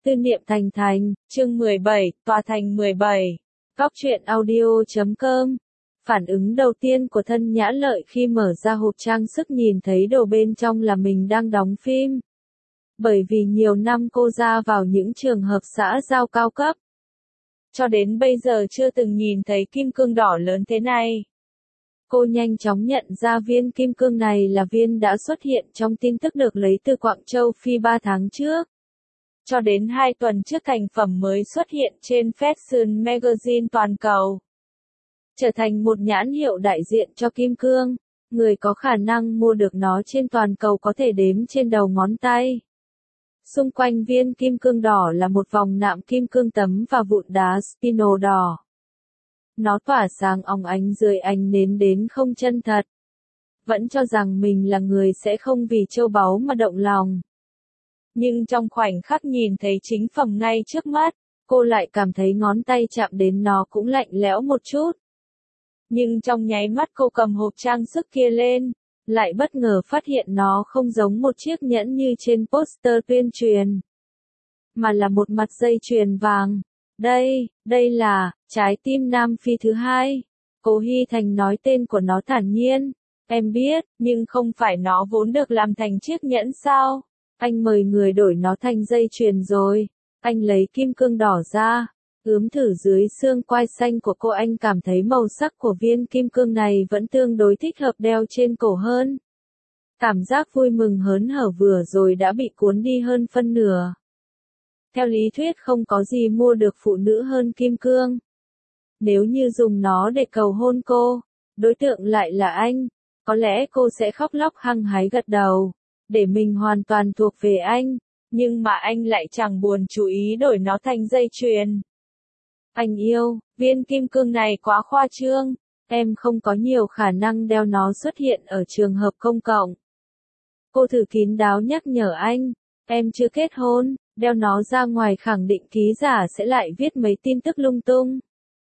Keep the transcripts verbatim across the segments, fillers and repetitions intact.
Tư niệm thành thành, chương mười bảy, tòa thành mười bảy. Góc truyện audio chấm com. Phản ứng đầu tiên của Thân Nhã Lợi khi mở ra hộp trang sức nhìn thấy đồ bên trong là mình đang đóng phim. Bởi vì nhiều năm cô ra vào những trường hợp xã giao cao cấp. Cho đến bây giờ chưa từng nhìn thấy kim cương đỏ lớn thế này. Cô nhanh chóng nhận ra viên kim cương này là viên đã xuất hiện trong tin tức được lấy từ Quảng Châu Phi ba tháng trước. Cho đến hai tuần trước thành phẩm mới xuất hiện trên Fashion Magazine toàn cầu. Trở thành một nhãn hiệu đại diện cho kim cương, người có khả năng mua được nó trên toàn cầu có thể đếm trên đầu ngón tay. Xung quanh viên kim cương đỏ là một vòng nạm kim cương tấm và vụn đá spino đỏ. Nó tỏa sáng óng ánh dưới ánh nến đến không chân thật. Vẫn cho rằng mình là người sẽ không vì châu báu mà động lòng. Nhưng trong khoảnh khắc nhìn thấy chính phẩm ngay trước mắt, cô lại cảm thấy ngón tay chạm đến nó cũng lạnh lẽo một chút. Nhưng trong nháy mắt cô cầm hộp trang sức kia lên, lại bất ngờ phát hiện nó không giống một chiếc nhẫn như trên poster tuyên truyền, mà là một mặt dây chuyền vàng. Đây, đây là, trái tim Nam Phi thứ hai. Cố Hi Thành nói tên của nó thản nhiên. Em biết, nhưng không phải nó vốn được làm thành chiếc nhẫn sao? Anh mời người đổi nó thành dây chuyền rồi. Anh lấy kim cương đỏ ra, ướm thử dưới xương quai xanh của cô. Anh cảm thấy màu sắc của viên kim cương này vẫn tương đối thích hợp đeo trên cổ hơn. Cảm giác vui mừng hớn hở vừa rồi đã bị cuốn đi hơn phân nửa. Theo lý thuyết không có gì mua được phụ nữ hơn kim cương. Nếu như dùng nó để cầu hôn cô, đối tượng lại là anh, có lẽ cô sẽ khóc lóc hăng hái gật đầu, để mình hoàn toàn thuộc về anh, nhưng mà anh lại chẳng buồn chú ý đổi nó thành dây chuyền. Anh yêu, viên kim cương này quá khoa trương, em không có nhiều khả năng đeo nó xuất hiện ở trường hợp công cộng. Cô thử kín đáo nhắc nhở anh, em chưa kết hôn, đeo nó ra ngoài khẳng định ký giả sẽ lại viết mấy tin tức lung tung.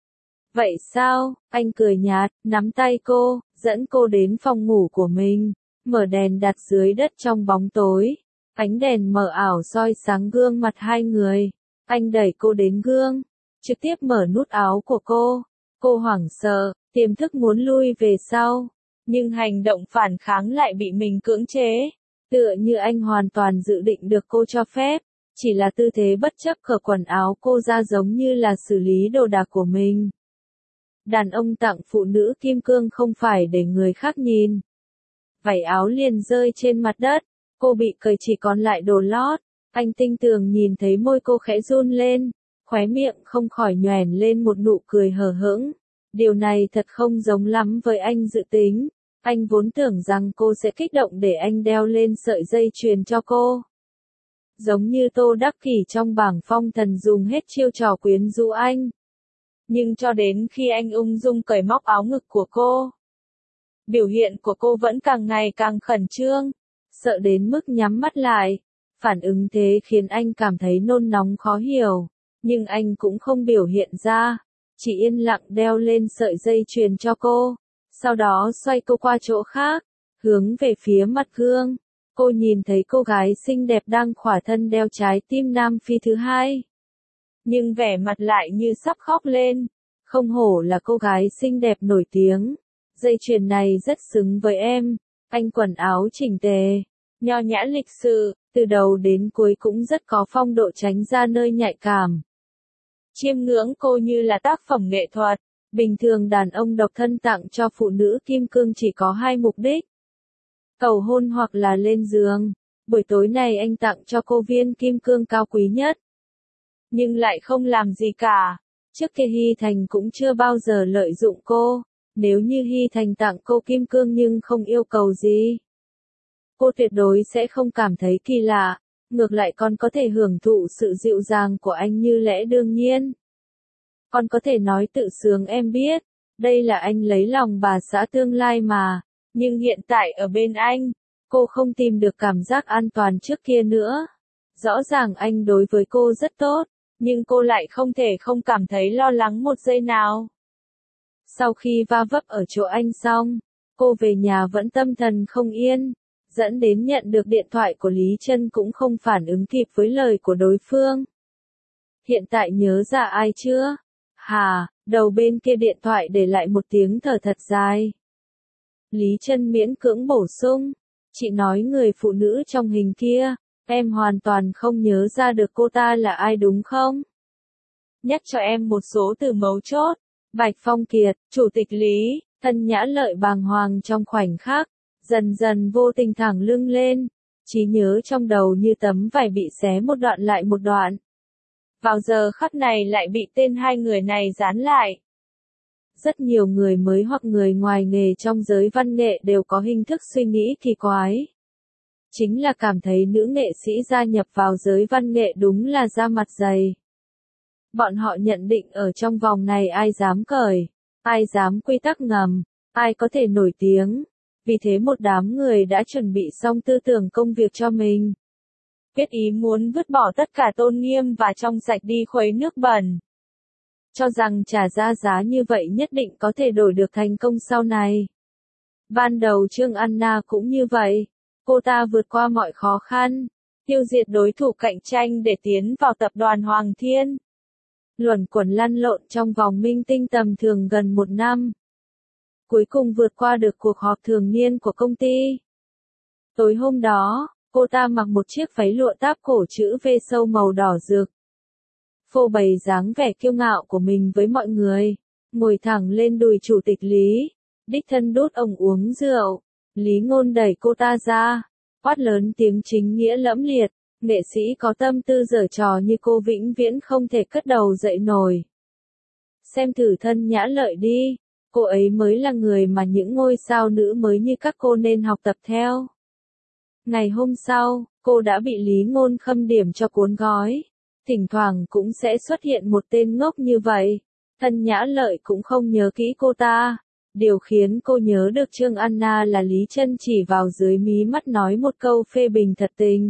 Vậy sao? Anh cười nhạt, nắm tay cô, dẫn cô đến phòng ngủ của mình, mở đèn đặt dưới đất trong bóng tối. Ánh đèn mờ ảo soi sáng gương mặt hai người. Anh đẩy cô đến gương, trực tiếp mở nút áo của cô. Cô hoảng sợ, tiềm thức muốn lui về sau, nhưng hành động phản kháng lại bị mình cưỡng chế. Tựa như anh hoàn toàn dự định được cô cho phép, chỉ là tư thế bất chấp cởi quần áo cô ra giống như là xử lý đồ đạc của mình. Đàn ông tặng phụ nữ kim cương không phải để người khác nhìn. Vảy áo liền rơi trên mặt đất, cô bị cởi chỉ còn lại đồ lót. Anh tinh tường nhìn thấy môi cô khẽ run lên, khóe miệng không khỏi nhoẻn lên một nụ cười hờ hững. Điều này thật không giống lắm với anh dự tính. Anh vốn tưởng rằng cô sẽ kích động để anh đeo lên sợi dây chuyền cho cô. Giống như Tô Đắc Kỷ trong bảng Phong Thần dùng hết chiêu trò quyến rũ anh. Nhưng cho đến khi anh ung dung cởi móc áo ngực của cô, biểu hiện của cô vẫn càng ngày càng khẩn trương, sợ đến mức nhắm mắt lại. Phản ứng thế khiến anh cảm thấy nôn nóng khó hiểu, nhưng anh cũng không biểu hiện ra, chỉ yên lặng đeo lên sợi dây chuyền cho cô. Sau đó xoay cô qua chỗ khác, hướng về phía mặt gương. Cô nhìn thấy cô gái xinh đẹp đang khỏa thân đeo trái tim Nam Phi thứ hai. Nhưng vẻ mặt lại như sắp khóc lên. Không hổ là cô gái xinh đẹp nổi tiếng. Dây chuyền này rất xứng với em. Anh quần áo chỉnh tề, nho nhã lịch sự, từ đầu đến cuối cũng rất có phong độ tránh ra nơi nhạy cảm. Chiêm ngưỡng cô như là tác phẩm nghệ thuật. Bình thường đàn ông độc thân tặng cho phụ nữ kim cương chỉ có hai mục đích. Cầu hôn hoặc là lên giường. Buổi tối này anh tặng cho cô viên kim cương cao quý nhất. Nhưng lại không làm gì cả. Trước kia Hi Thành cũng chưa bao giờ lợi dụng cô. Nếu như Hi Thành tặng cô kim cương nhưng không yêu cầu gì, cô tuyệt đối sẽ không cảm thấy kỳ lạ. Ngược lại còn có thể hưởng thụ sự dịu dàng của anh như lẽ đương nhiên. Còn có thể nói tự sướng em biết, đây là anh lấy lòng bà xã tương lai mà. Nhưng hiện tại ở bên anh, cô không tìm được cảm giác an toàn trước kia nữa. Rõ ràng anh đối với cô rất tốt, nhưng cô lại không thể không cảm thấy lo lắng một giây nào. Sau khi va vấp ở chỗ anh xong, cô về nhà vẫn tâm thần không yên, dẫn đến nhận được điện thoại của Lý Trân cũng không phản ứng kịp với lời của đối phương. Hiện tại nhớ ra ai chưa? Hà, đầu bên kia điện thoại để lại một tiếng thở thật dài. Lý Trân miễn cưỡng bổ sung. Chị nói người phụ nữ trong hình kia, em hoàn toàn không nhớ ra được cô ta là ai đúng không? Nhắc cho em một số từ mấu chốt. Bạch Phong Kiệt, Chủ tịch Lý, Thân Nhã Lợi bàng hoàng trong khoảnh khắc, dần dần vô tình thẳng lưng lên, trí nhớ trong đầu như tấm vải bị xé một đoạn lại một đoạn. Vào giờ khắc này lại bị tên hai người này dán lại. Rất nhiều người mới hoặc người ngoài nghề trong giới văn nghệ đều có hình thức suy nghĩ kỳ quái. Chính là cảm thấy nữ nghệ sĩ gia nhập vào giới văn nghệ đúng là da mặt dày. Bọn họ nhận định ở trong vòng này ai dám cởi, ai dám quy tắc ngầm, ai có thể nổi tiếng. Vì thế một đám người đã chuẩn bị xong tư tưởng công việc cho mình. Quyết ý muốn vứt bỏ tất cả tôn nghiêm và trong sạch đi khuấy nước bẩn. Cho rằng trả ra giá như vậy nhất định có thể đổi được thành công sau này. Ban đầu Trương Anna cũng như vậy. Cô ta vượt qua mọi khó khăn, tiêu diệt đối thủ cạnh tranh để tiến vào tập đoàn Hoàng Thiên. Luẩn quẩn lăn lộn trong vòng minh tinh tầm thường gần một năm. Cuối cùng vượt qua được cuộc họp thường niên của công ty. Tối hôm đó, cô ta mặc một chiếc váy lụa táp cổ chữ V sâu màu đỏ rực. Phô bày dáng vẻ kiêu ngạo của mình với mọi người, ngồi thẳng lên đùi Chủ tịch Lý, đích thân đút ông uống rượu. Lý Ngôn đẩy cô ta ra, quát lớn tiếng chính nghĩa lẫm liệt, nghệ sĩ có tâm tư giở trò như cô vĩnh viễn không thể cất đầu dậy nổi. Xem thử Thân Nhã Lợi đi, cô ấy mới là người mà những ngôi sao nữ mới như các cô nên học tập theo. Ngày hôm sau, cô đã bị Lý Ngôn khâm điểm cho cuốn gói. Thỉnh thoảng cũng sẽ xuất hiện một tên ngốc như vậy. Thân Nhã Lợi cũng không nhớ kỹ cô ta. Điều khiến cô nhớ được Trương Anna là Lý Trân chỉ vào dưới mí mắt nói một câu phê bình thật tình.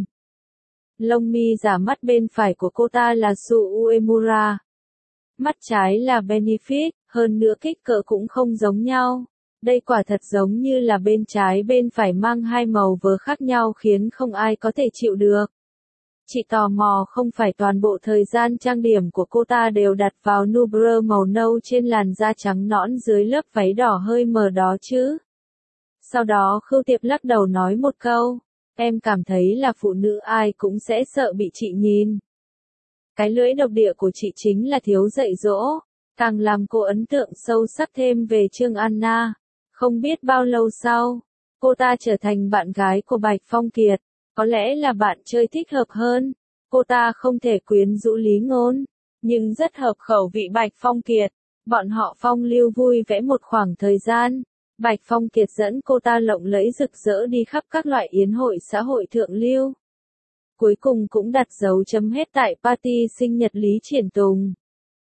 Lông mi giả mắt bên phải của cô ta là Su Uemura. Mắt trái là Benefit, hơn nữa kích cỡ cũng không giống nhau. Đây quả thật giống như là bên trái bên phải mang hai màu vớ khác nhau khiến không ai có thể chịu được. Chị tò mò không phải toàn bộ thời gian trang điểm của cô ta đều đặt vào nubra màu nâu trên làn da trắng nõn dưới lớp váy đỏ hơi mờ đó chứ. Sau đó Khưu Tiệp lắc đầu nói một câu, em cảm thấy là phụ nữ ai cũng sẽ sợ bị chị nhìn. Cái lưỡi độc địa của chị chính là thiếu dạy dỗ, càng làm cô ấn tượng sâu sắc thêm về Trương Anna. Không biết bao lâu sau, cô ta trở thành bạn gái của Bạch Phong Kiệt. Có lẽ là bạn chơi thích hợp hơn. Cô ta không thể quyến rũ Lý Ngôn, nhưng rất hợp khẩu vị Bạch Phong Kiệt. Bọn họ phong lưu vui vẻ một khoảng thời gian. Bạch Phong Kiệt dẫn cô ta lộng lẫy rực rỡ đi khắp các loại yến hội xã hội thượng lưu. Cuối cùng cũng đặt dấu chấm hết tại party sinh nhật Lý Triển Tùng.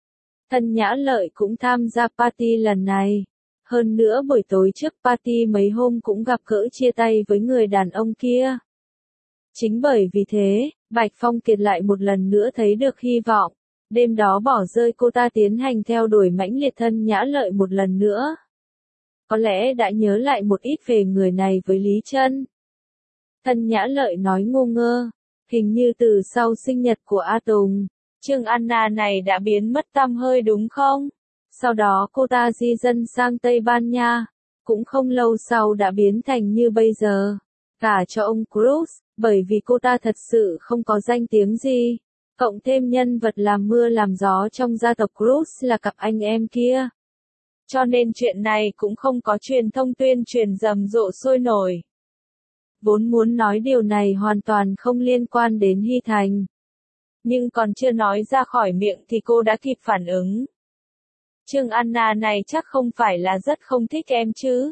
Thân Nhã Lợi cũng tham gia party lần này. Hơn nữa buổi tối trước party mấy hôm cũng gặp gỡ chia tay với người đàn ông kia. Chính bởi vì thế, Bạch Phong Kiệt lại một lần nữa thấy được hy vọng. Đêm đó bỏ rơi cô ta tiến hành theo đuổi mãnh liệt Thân Nhã Lợi một lần nữa. Có lẽ đã nhớ lại một ít về người này với Lý Trân. Thân Nhã Lợi nói ngu ngơ, hình như từ sau sinh nhật của A Tùng, Trương Anna này đã biến mất tăm hơi đúng không? Sau đó cô ta di dân sang Tây Ban Nha, cũng không lâu sau đã biến thành như bây giờ. Cả cho ông Cruz, bởi vì cô ta thật sự không có danh tiếng gì. Cộng thêm nhân vật làm mưa làm gió trong gia tộc Cruz là cặp anh em kia. Cho nên chuyện này cũng không có truyền thông tuyên truyền rầm rộ sôi nổi. Vốn muốn nói điều này hoàn toàn không liên quan đến Hy Thành. Nhưng còn chưa nói ra khỏi miệng thì cô đã kịp phản ứng. Trương Anna này chắc không phải là rất không thích em chứ.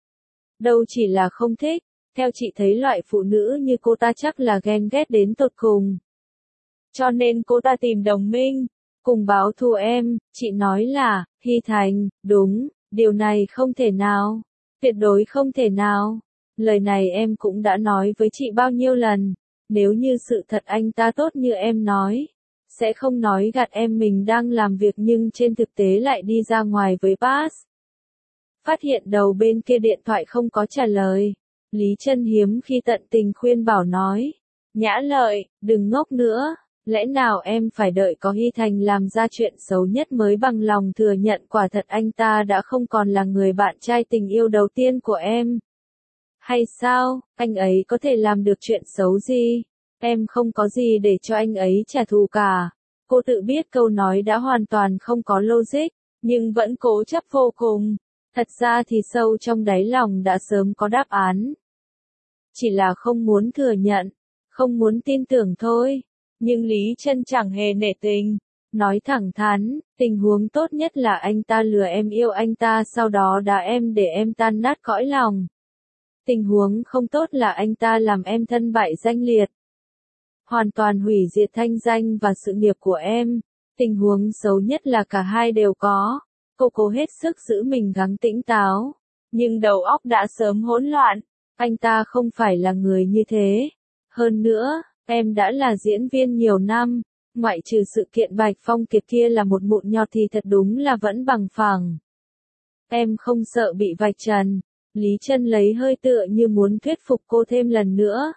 Đâu chỉ là không thích. Theo chị thấy loại phụ nữ như cô ta chắc là ghen ghét đến tột cùng. Cho nên cô ta tìm đồng minh, cùng báo thù em, chị nói là, Hy Thành, đúng, điều này không thể nào, tuyệt đối không thể nào. Lời này em cũng đã nói với chị bao nhiêu lần, nếu như sự thật anh ta tốt như em nói, sẽ không nói gạt em mình đang làm việc nhưng trên thực tế lại đi ra ngoài với Bass. Phát hiện đầu bên kia điện thoại không có trả lời. Lý Trân hiếm khi tận tình khuyên bảo nói, Nhã Lợi, đừng ngốc nữa, Lẽ nào em phải đợi có Hy Thành làm ra chuyện xấu nhất mới bằng lòng thừa nhận quả thật anh ta đã không còn là người bạn trai tình yêu đầu tiên của em? Hay sao, anh ấy có thể làm được chuyện xấu gì? Em không có gì để cho anh ấy trả thù cả. Cô tự biết câu nói đã hoàn toàn không có logic, nhưng vẫn cố chấp vô cùng. Thật ra thì sâu trong đáy lòng đã sớm có đáp án. Chỉ là không muốn thừa nhận, không muốn tin tưởng thôi. Nhưng Lý Trân chẳng hề nể tình. Nói thẳng thắn, tình huống tốt nhất là anh ta lừa em yêu anh ta sau đó đá em để em tan nát cõi lòng. Tình huống không tốt là anh ta làm em thân bại danh liệt. Hoàn toàn hủy diệt thanh danh và sự nghiệp của em. Tình huống xấu nhất là cả hai đều có. Cô cố hết sức giữ mình gắng tỉnh táo. Nhưng đầu óc đã sớm hỗn loạn. Anh ta không phải là người như thế. Hơn nữa, em đã là diễn viên nhiều năm. Ngoại trừ sự kiện Bạch Phong Kiệt kia là một mụn nhọt thì thật đúng là vẫn bằng phẳng. Em không sợ bị vạch trần. Lý Trân lấy hơi tựa như muốn thuyết phục cô thêm lần nữa.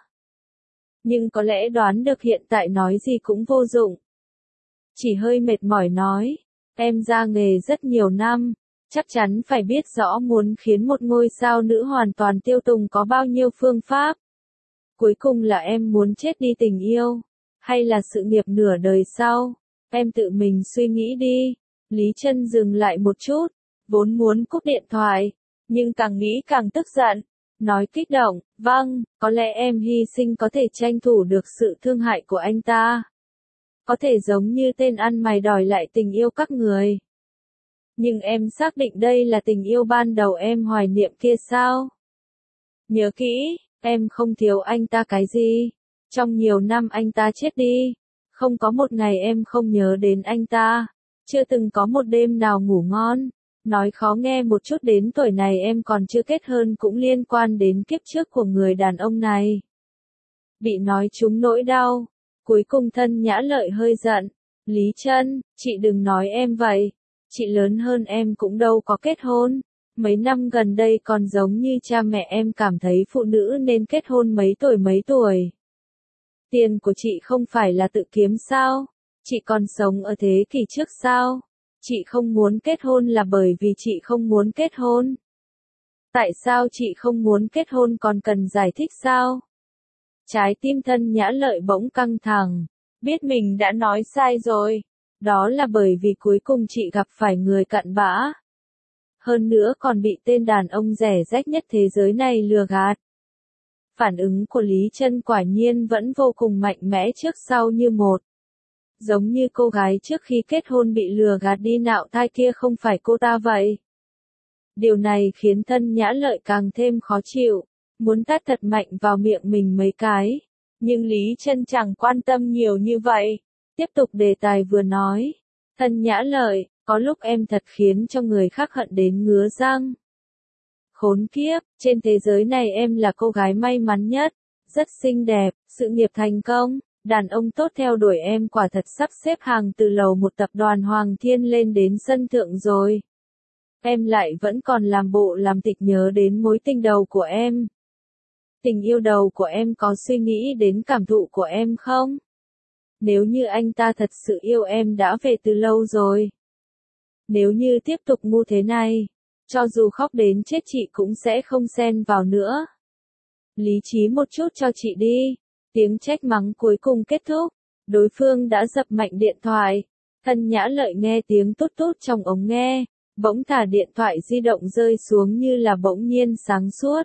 Nhưng có lẽ đoán được hiện tại nói gì cũng vô dụng. Chỉ hơi mệt mỏi nói, em ra nghề rất nhiều năm, chắc chắn phải biết rõ muốn khiến một ngôi sao nữ hoàn toàn tiêu tùng có bao nhiêu phương pháp. Cuối cùng là em muốn chết đi tình yêu, hay là sự nghiệp nửa đời sau, em tự mình suy nghĩ đi. Lý Trân dừng lại một chút, vốn muốn cúp điện thoại, nhưng càng nghĩ càng tức giận. Nói kích động, vâng, có lẽ em hy sinh có thể tranh thủ được sự thương hại của anh ta. Có thể giống như tên ăn mày đòi lại tình yêu các người. Nhưng em xác định đây là tình yêu ban đầu em hoài niệm kia sao? Nhớ kỹ, em không thiếu anh ta cái gì. Trong nhiều năm anh ta chết đi. Không có một ngày em không nhớ đến anh ta. Chưa từng có một đêm nào ngủ ngon. Nói khó nghe một chút đến tuổi này em còn chưa kết hôn cũng liên quan đến kiếp trước của người đàn ông này. Bị nói trúng nỗi đau. Cuối cùng Thân Nhã Lợi hơi giận. Lý Trân, chị đừng nói em vậy. Chị lớn hơn em cũng đâu có kết hôn. Mấy năm gần đây còn giống như cha mẹ em cảm thấy phụ nữ nên kết hôn mấy tuổi mấy tuổi. Tiền của chị không phải là tự kiếm sao? Chị còn sống ở thế kỷ trước sao? Chị không muốn kết hôn là bởi vì chị không muốn kết hôn. Tại sao chị không muốn kết hôn còn cần giải thích sao? Trái tim Thân Nhã Lợi bỗng căng thẳng, biết mình đã nói sai rồi. Đó là bởi vì cuối cùng chị gặp phải người cặn bã. Hơn nữa còn bị tên đàn ông rẻ rách nhất thế giới này lừa gạt. Phản ứng của Lý Trân quả nhiên vẫn vô cùng mạnh mẽ trước sau như một. Giống như cô gái trước khi kết hôn bị lừa gạt đi nạo thai kia không phải cô ta vậy. Điều này khiến Thân Nhã Lợi càng thêm khó chịu, muốn tát thật mạnh vào miệng mình mấy cái. Nhưng Lý Trân chẳng quan tâm nhiều như vậy. Tiếp tục đề tài vừa nói. Thân Nhã Lợi, có lúc em thật khiến cho người khác hận đến ngứa răng. Khốn kiếp, trên thế giới này em là cô gái may mắn nhất, rất xinh đẹp, sự nghiệp thành công, đàn ông tốt theo đuổi em quả thật sắp xếp hàng từ lầu một tập đoàn Hoàng Thiên lên đến sân thượng rồi. Em lại vẫn còn làm bộ làm tịch nhớ đến mối tình đầu của em. Tình yêu đầu của em có suy nghĩ đến cảm thụ của em không? Nếu như anh ta thật sự yêu em đã về từ lâu rồi. Nếu như tiếp tục ngu thế này, cho dù khóc đến chết chị cũng sẽ không xen vào nữa. Lý trí một chút cho chị đi. Tiếng trách mắng cuối cùng kết thúc. Đối phương đã dập mạnh điện thoại. Thân Nhã Lợi nghe tiếng tút tút trong ống nghe. Bỗng thả điện thoại di động rơi xuống như là bỗng nhiên sáng suốt.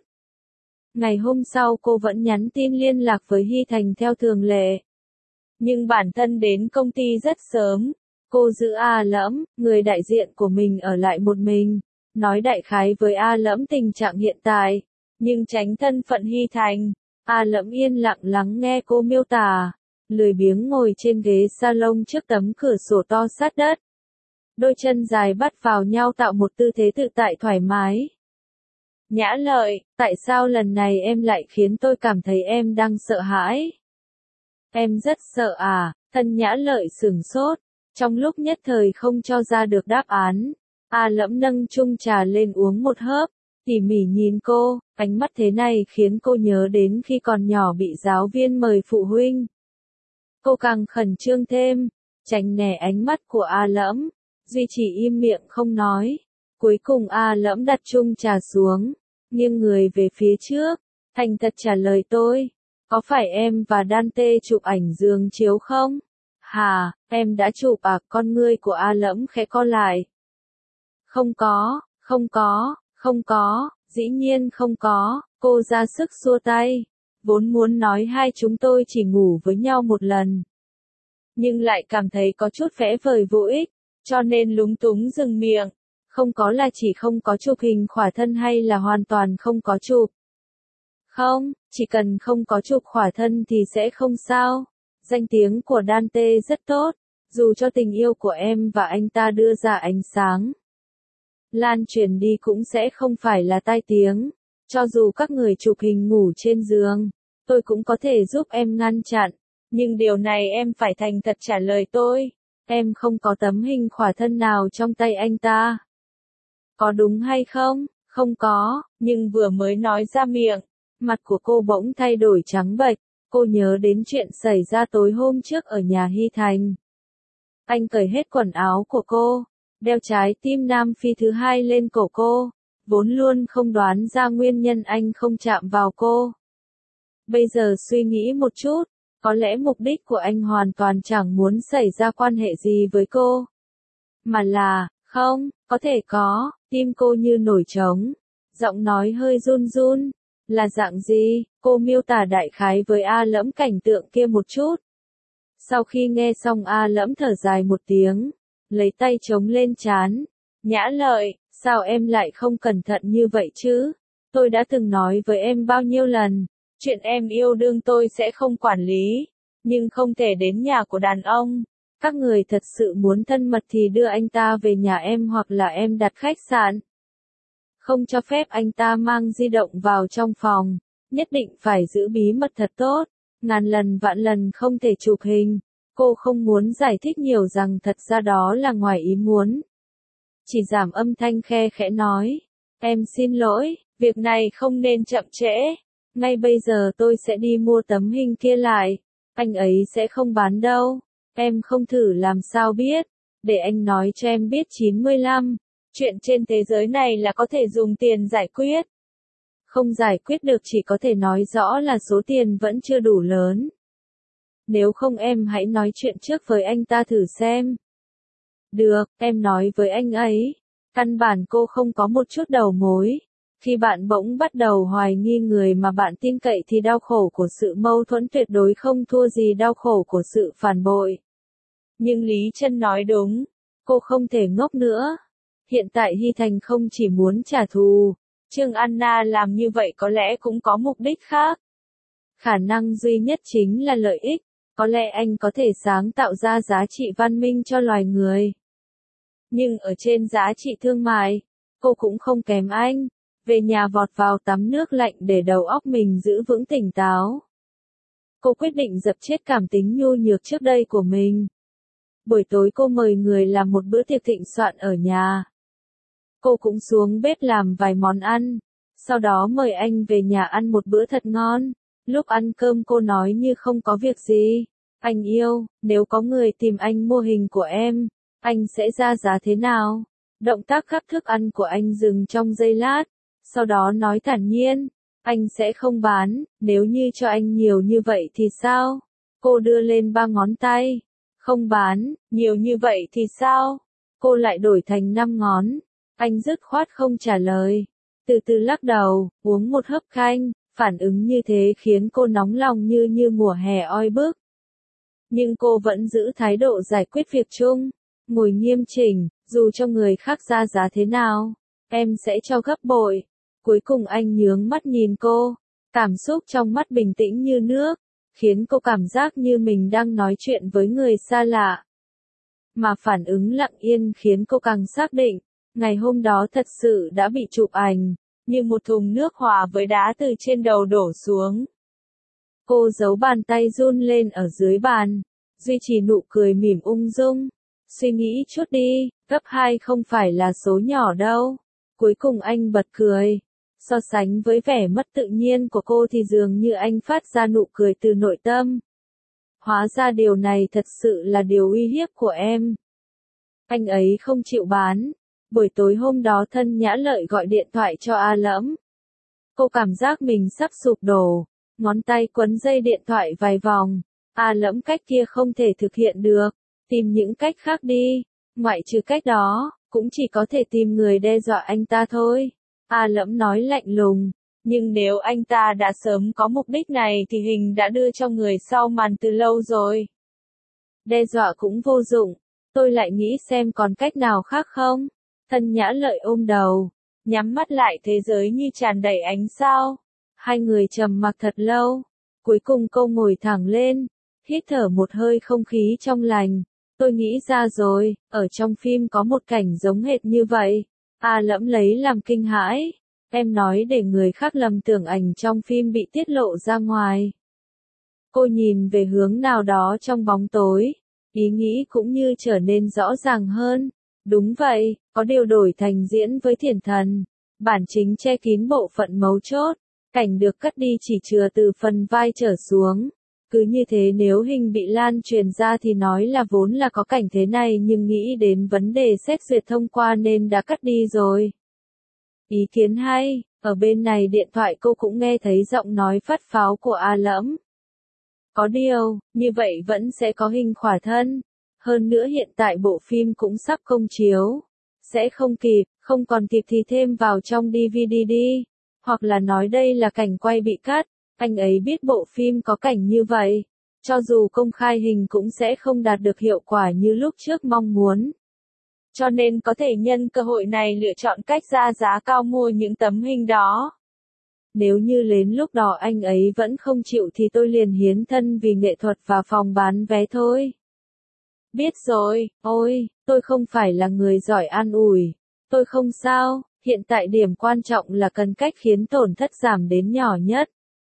Ngày hôm sau cô vẫn nhắn tin liên lạc với Hy Thành theo thường lệ. Nhưng bản thân đến công ty rất sớm. Cô giữ A Lẫm, người đại diện của mình ở lại một mình. Nói đại khái với A Lẫm tình trạng hiện tại. Nhưng tránh thân phận Hy Thành. A Lẫm yên lặng lắng nghe cô miêu tả. Lười biếng ngồi trên ghế salon trước tấm cửa sổ to sát đất. Đôi chân dài bắt vào nhau tạo một tư thế tự tại thoải mái. Nhã Lợi, tại sao lần này em lại khiến tôi cảm thấy em đang sợ hãi? Em rất sợ à? Thân Nhã Lợi sửng sốt, trong lúc nhất thời không cho ra được đáp án. A Lẫm nâng chung trà lên uống một hớp, tỉ mỉ nhìn cô, ánh mắt thế này khiến cô nhớ đến khi còn nhỏ bị giáo viên mời phụ huynh. Cô càng khẩn trương thêm, tránh né ánh mắt của A Lẫm, duy trì im miệng không nói. Cuối cùng A Lẫm đặt chung trà xuống, nghiêng người về phía trước, thành thật trả lời tôi. Có phải em và Dante chụp ảnh giường chiếu không? Hà, em đã chụp à? Con ngươi của A Lẫm khẽ co lại. Không có, không có, không có, dĩ nhiên không có, cô ra sức xua tay. Vốn muốn nói hai chúng tôi chỉ ngủ với nhau một lần. Nhưng lại cảm thấy có chút vẽ vời vô ích, cho nên lúng túng dừng miệng. Không có là chỉ không có chụp hình khỏa thân hay là hoàn toàn không có chụp? Không, chỉ cần không có chụp khỏa thân thì sẽ không sao. Danh tiếng của Dante rất tốt, dù cho tình yêu của em và anh ta đưa ra ánh sáng lan truyền đi cũng sẽ không phải là tai tiếng. Cho dù các người chụp hình ngủ trên giường, tôi cũng có thể giúp em ngăn chặn. Nhưng điều này em phải thành thật trả lời tôi. Em không có tấm hình khỏa thân nào trong tay anh ta. Có đúng hay không? Không có, nhưng vừa mới nói ra miệng, mặt của cô bỗng thay đổi trắng bệch. Cô nhớ đến chuyện xảy ra tối hôm trước ở nhà Hy Thành. Anh cởi hết quần áo của cô, đeo trái tim Nam Phi thứ hai lên cổ cô, vốn luôn không đoán ra nguyên nhân anh không chạm vào cô. Bây giờ suy nghĩ một chút, có lẽ mục đích của anh hoàn toàn chẳng muốn xảy ra quan hệ gì với cô. Mà là, không, có thể có, tim cô như nổi trống, giọng nói hơi run run. Là dạng gì? Cô miêu tả đại khái với A Lẫm cảnh tượng kia một chút. Sau khi nghe xong A Lẫm thở dài một tiếng, lấy tay chống lên trán. Nhã Lợi, sao em lại không cẩn thận như vậy chứ? Tôi đã từng nói với em bao nhiêu lần, chuyện em yêu đương tôi sẽ không quản lý, nhưng không thể đến nhà của đàn ông. Các người thật sự muốn thân mật thì đưa anh ta về nhà em hoặc là em đặt khách sạn. Không cho phép anh ta mang di động vào trong phòng, nhất định phải giữ bí mật thật tốt, ngàn lần vạn lần không thể chụp hình. Cô không muốn giải thích nhiều rằng thật ra đó là ngoài ý muốn. Chỉ giảm âm thanh khe khẽ nói, em xin lỗi, việc này không nên chậm trễ. Ngay bây giờ tôi sẽ đi mua tấm hình kia lại, anh ấy sẽ không bán đâu. Em không thử làm sao biết, để anh nói cho em biết chín mươi lăm. Chuyện trên thế giới này là có thể dùng tiền giải quyết. Không giải quyết được chỉ có thể nói rõ là số tiền vẫn chưa đủ lớn. Nếu không em hãy nói chuyện trước với anh ta thử xem. Được, em nói với anh ấy. Căn bản cô không có một chút đầu mối. Khi bạn bỗng bắt đầu hoài nghi người mà bạn tin cậy thì đau khổ của sự mâu thuẫn tuyệt đối không thua gì đau khổ của sự phản bội. Nhưng Lý Trân nói đúng, cô không thể ngốc nữa. Hiện tại Hy Thành không chỉ muốn trả thù, Trương Anna làm như vậy có lẽ cũng có mục đích khác. Khả năng duy nhất chính là lợi ích, có lẽ anh có thể sáng tạo ra giá trị văn minh cho loài người. Nhưng ở trên giá trị thương mại, cô cũng không kém anh. Về nhà vọt vào tắm nước lạnh để đầu óc mình giữ vững tỉnh táo. Cô quyết định dập chết cảm tính nhu nhược trước đây của mình. Buổi tối cô mời người làm một bữa tiệc thịnh soạn ở nhà. Cô cũng xuống bếp làm vài món ăn, sau đó mời anh về nhà ăn một bữa thật ngon. Lúc ăn cơm cô nói như không có việc gì. Anh yêu, nếu có người tìm anh mua hình của em, anh sẽ ra giá thế nào? Động tác gắp thức ăn của anh dừng trong giây lát, sau đó nói thản nhiên, anh sẽ không bán, nếu như cho anh nhiều như vậy thì sao? Cô đưa lên ba ngón tay. Không bán, nhiều như vậy thì sao? Cô lại đổi thành năm ngón. Anh dứt khoát không trả lời. Từ từ lắc đầu, uống một hớp canh, phản ứng như thế khiến cô nóng lòng như như mùa hè oi bức. Nhưng cô vẫn giữ thái độ giải quyết việc chung, ngồi nghiêm chỉnh, dù cho người khác ra giá thế nào, em sẽ cho gấp bội. Cuối cùng anh nhướng mắt nhìn cô, cảm xúc trong mắt bình tĩnh như nước, khiến cô cảm giác như mình đang nói chuyện với người xa lạ. Mà phản ứng lặng yên khiến cô càng xác định, ngày hôm đó thật sự đã bị chụp ảnh, như một thùng nước hòa với đá từ trên đầu đổ xuống. Cô giấu bàn tay run lên ở dưới bàn, duy trì nụ cười mỉm ung dung. Suy nghĩ chút đi, gấp hai không phải là số nhỏ đâu. Cuối cùng anh bật cười. So sánh với vẻ mất tự nhiên của cô thì dường như anh phát ra nụ cười từ nội tâm. Hóa ra điều này thật sự là điều uy hiếp của em. Anh ấy không chịu bán. Buổi tối hôm đó Thân Nhã Lợi gọi điện thoại cho A Lẫm. Cô cảm giác mình sắp sụp đổ, ngón tay quấn dây điện thoại vài vòng. A Lẫm, cách kia không thể thực hiện được, tìm những cách khác đi, ngoại trừ cách đó, cũng chỉ có thể tìm người đe dọa anh ta thôi. A Lẫm nói lạnh lùng, nhưng nếu anh ta đã sớm có mục đích này thì hình đã đưa cho người sau màn từ lâu rồi. Đe dọa cũng vô dụng, tôi lại nghĩ xem còn cách nào khác không. Thân Nhã Lợi ôm đầu, nhắm mắt lại, thế giới như tràn đầy ánh sao. Hai người trầm mặc thật lâu, cuối cùng cô ngồi thẳng lên, hít thở một hơi không khí trong lành. Tôi nghĩ ra rồi, ở trong phim có một cảnh giống hệt như vậy. A Lẫm lấy làm kinh hãi. Em nói để người khác lầm tưởng ảnh trong phim bị tiết lộ ra ngoài. Cô nhìn về hướng nào đó trong bóng tối, ý nghĩ cũng như trở nên rõ ràng hơn. Đúng vậy, có điều đổi thành diễn với Thiển Thần. Bản chính che kín bộ phận mấu chốt, cảnh được cắt đi chỉ chừa từ phần vai trở xuống. Cứ như thế nếu hình bị lan truyền ra thì nói là vốn là có cảnh thế này, nhưng nghĩ đến vấn đề xét duyệt thông qua nên đã cắt đi rồi. Ý kiến hay, ở bên này điện thoại cô cũng nghe thấy giọng nói phát pháo của A Lẫm. Có điều, như vậy vẫn sẽ có hình khỏa thân. Hơn nữa hiện tại bộ phim cũng sắp công chiếu. Sẽ không kịp, không còn kịp thì thêm vào trong đê vê đê đi. Hoặc là nói đây là cảnh quay bị cắt. Anh ấy biết bộ phim có cảnh như vậy. Cho dù công khai hình cũng sẽ không đạt được hiệu quả như lúc trước mong muốn. Cho nên có thể nhân cơ hội này lựa chọn cách ra giá cao mua những tấm hình đó. Nếu như đến lúc đó anh ấy vẫn không chịu thì tôi liền hiến thân vì nghệ thuật và phòng bán vé thôi. Biết rồi, ôi, tôi không phải là người giỏi an ủi. Tôi không sao, hiện tại điểm quan trọng là cần cách khiến tổn thất giảm đến nhỏ nhất.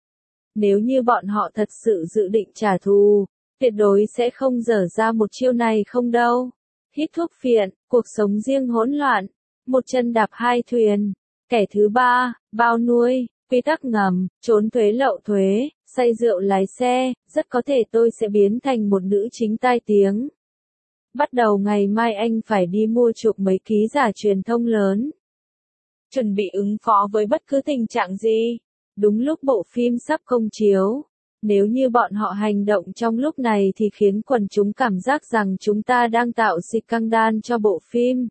Nếu như bọn họ thật sự dự định trả thù, tuyệt đối sẽ không dở ra một chiêu này không đâu. Hít thuốc phiện, cuộc sống riêng hỗn loạn, một chân đạp hai thuyền. Kẻ thứ ba, bao nuôi, quy tắc ngầm, trốn thuế lậu thuế, say rượu lái xe, rất có thể tôi sẽ biến thành một nữ chính tai tiếng. Bắt đầu ngày mai anh phải đi mua chuộc mấy ký giả truyền thông lớn. Chuẩn bị ứng phó với bất cứ tình trạng gì. Đúng lúc bộ phim sắp công chiếu. Nếu như bọn họ hành động trong lúc này thì khiến quần chúng cảm giác rằng chúng ta đang tạo scandal cho bộ phim.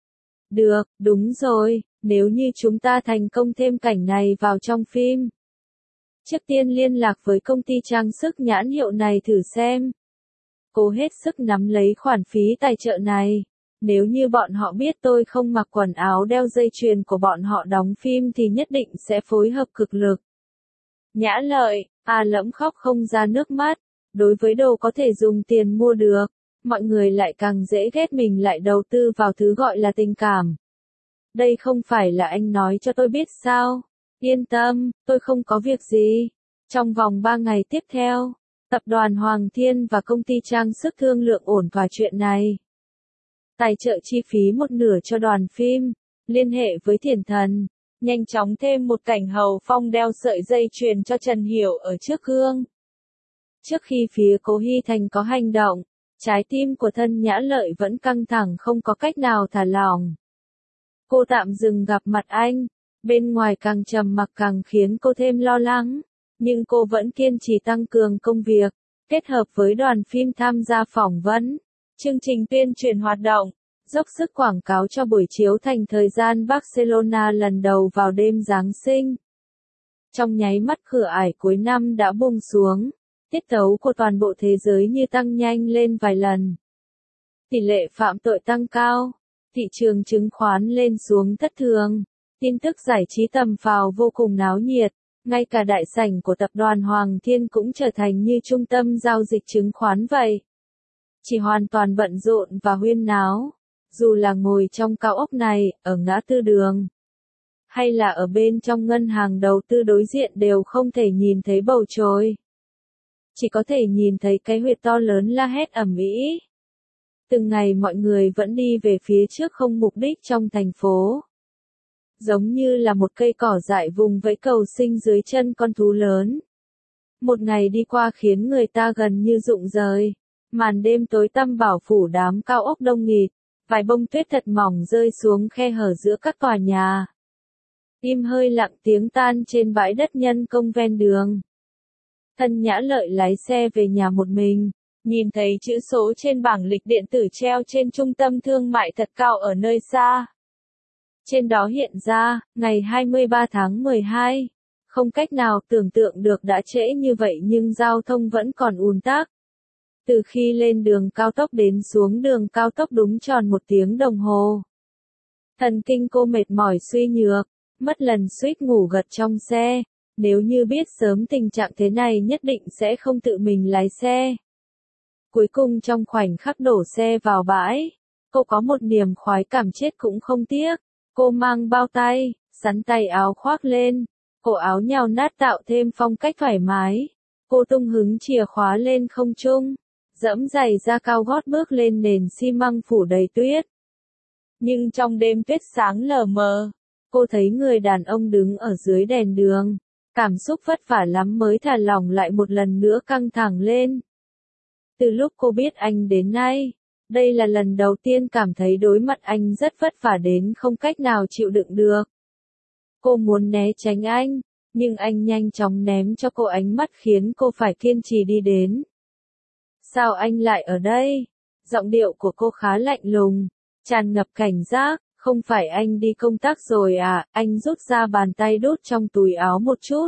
Được, đúng rồi, nếu như chúng ta thành công thêm cảnh này vào trong phim. Trước tiên liên lạc với công ty trang sức nhãn hiệu này thử xem. Cố hết sức nắm lấy khoản phí tài trợ này. Nếu như bọn họ biết tôi không mặc quần áo đeo dây chuyền của bọn họ đóng phim thì nhất định sẽ phối hợp cực lực. Nhã Lợi, A Lẫm khóc không ra nước mắt. Đối với đồ có thể dùng tiền mua được, mọi người lại càng dễ ghét mình lại đầu tư vào thứ gọi là tình cảm. Đây không phải là anh nói cho tôi biết sao? Yên tâm, tôi không có việc gì. Trong vòng ba ngày tiếp theo, tập đoàn Hoàng Thiên và công ty trang sức thương lượng ổn thỏa chuyện này. Tài trợ chi phí một nửa cho đoàn phim, liên hệ với Thiển Thần, nhanh chóng thêm một cảnh Hầu Phong đeo sợi dây chuyền cho Trần Hiểu ở trước gương. Trước khi phía Cố Hy Thành có hành động, trái tim của Thân Nhã Lợi vẫn căng thẳng không có cách nào thả lỏng. Cô tạm dừng gặp mặt anh, bên ngoài càng trầm mặc càng khiến cô thêm lo lắng, nhưng cô vẫn kiên trì tăng cường công việc, kết hợp với đoàn phim tham gia phỏng vấn, chương trình tuyên truyền hoạt động, dốc sức quảng cáo cho buổi chiếu thành thời gian Barcelona lần đầu vào đêm Giáng sinh. Trong nháy mắt cửa ải cuối năm đã buông xuống, tiết tấu của toàn bộ thế giới như tăng nhanh lên vài lần. Tỷ lệ phạm tội tăng cao, thị trường chứng khoán lên xuống thất thường, tin tức giải trí tầm phào vô cùng náo nhiệt, ngay cả đại sảnh của tập đoàn Hoàng Thiên cũng trở thành như trung tâm giao dịch chứng khoán vậy. Chỉ hoàn toàn bận rộn và huyên náo, dù là ngồi trong cao ốc này, ở ngã tư đường, hay là ở bên trong ngân hàng đầu tư đối diện đều không thể nhìn thấy bầu trời. Chỉ có thể nhìn thấy cái huyệt to lớn la hét ầm ĩ. Từng ngày mọi người vẫn đi về phía trước không mục đích trong thành phố. Giống như là một cây cỏ dại vùng vẫy cầu sinh dưới chân con thú lớn. Một ngày đi qua khiến người ta gần như rụng rời. Màn đêm tối tăm bảo phủ đám cao ốc đông nghịt, vài bông tuyết thật mỏng rơi xuống khe hở giữa các tòa nhà. Im hơi lặng tiếng tan trên bãi đất nhân công ven đường. Thân Nhã Lợi lái xe về nhà một mình, nhìn thấy chữ số trên bảng lịch điện tử treo trên trung tâm thương mại thật cao ở nơi xa. Trên đó hiện ra, ngày hai mươi ba tháng mười hai. Không cách nào tưởng tượng được đã trễ như vậy nhưng giao thông vẫn còn ùn tắc. Từ khi lên đường cao tốc đến xuống đường cao tốc đúng tròn một tiếng đồng hồ. Thần kinh cô mệt mỏi suy nhược, mất lần suýt ngủ gật trong xe. Nếu như biết sớm tình trạng thế này nhất định sẽ không tự mình lái xe. Cuối cùng trong khoảnh khắc đổ xe vào bãi, cô có một niềm khoái cảm chết cũng không tiếc. Cô mang bao tay, sắn tay áo khoác lên, cổ áo nhào nát tạo thêm phong cách thoải mái. Cô tung hứng chìa khóa lên không trung, dẫm giày da cao gót bước lên nền xi măng phủ đầy tuyết. Nhưng trong đêm tuyết sáng lờ mờ, cô thấy người đàn ông đứng ở dưới đèn đường. Cảm xúc vất vả lắm mới thả lỏng lại một lần nữa căng thẳng lên. Từ lúc cô biết anh đến nay, đây là lần đầu tiên cảm thấy đối mặt anh rất vất vả đến không cách nào chịu đựng được. Cô muốn né tránh anh, nhưng anh nhanh chóng ném cho cô ánh mắt khiến cô phải kiên trì đi đến. Sao anh lại ở đây? Giọng điệu của cô khá lạnh lùng, tràn ngập cảnh giác. Không phải anh đi công tác rồi à? Anh rút ra bàn tay đút trong túi áo một chút.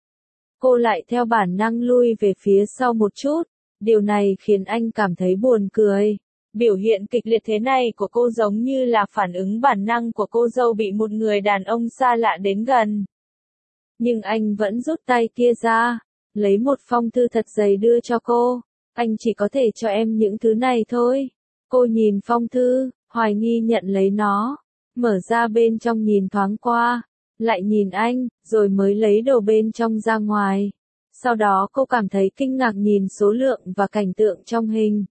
Cô lại theo bản năng lui về phía sau một chút. Điều này khiến anh cảm thấy buồn cười. Biểu hiện kịch liệt thế này của cô giống như là phản ứng bản năng của cô dâu bị một người đàn ông xa lạ đến gần. Nhưng anh vẫn rút tay kia ra, lấy một phong thư thật dày đưa cho cô. Anh chỉ có thể cho em những thứ này thôi. Cô nhìn phong thư, hoài nghi nhận lấy nó. Mở ra bên trong nhìn thoáng qua, lại nhìn anh, rồi mới lấy đồ bên trong ra ngoài. Sau đó cô cảm thấy kinh ngạc nhìn số lượng và cảnh tượng trong hình.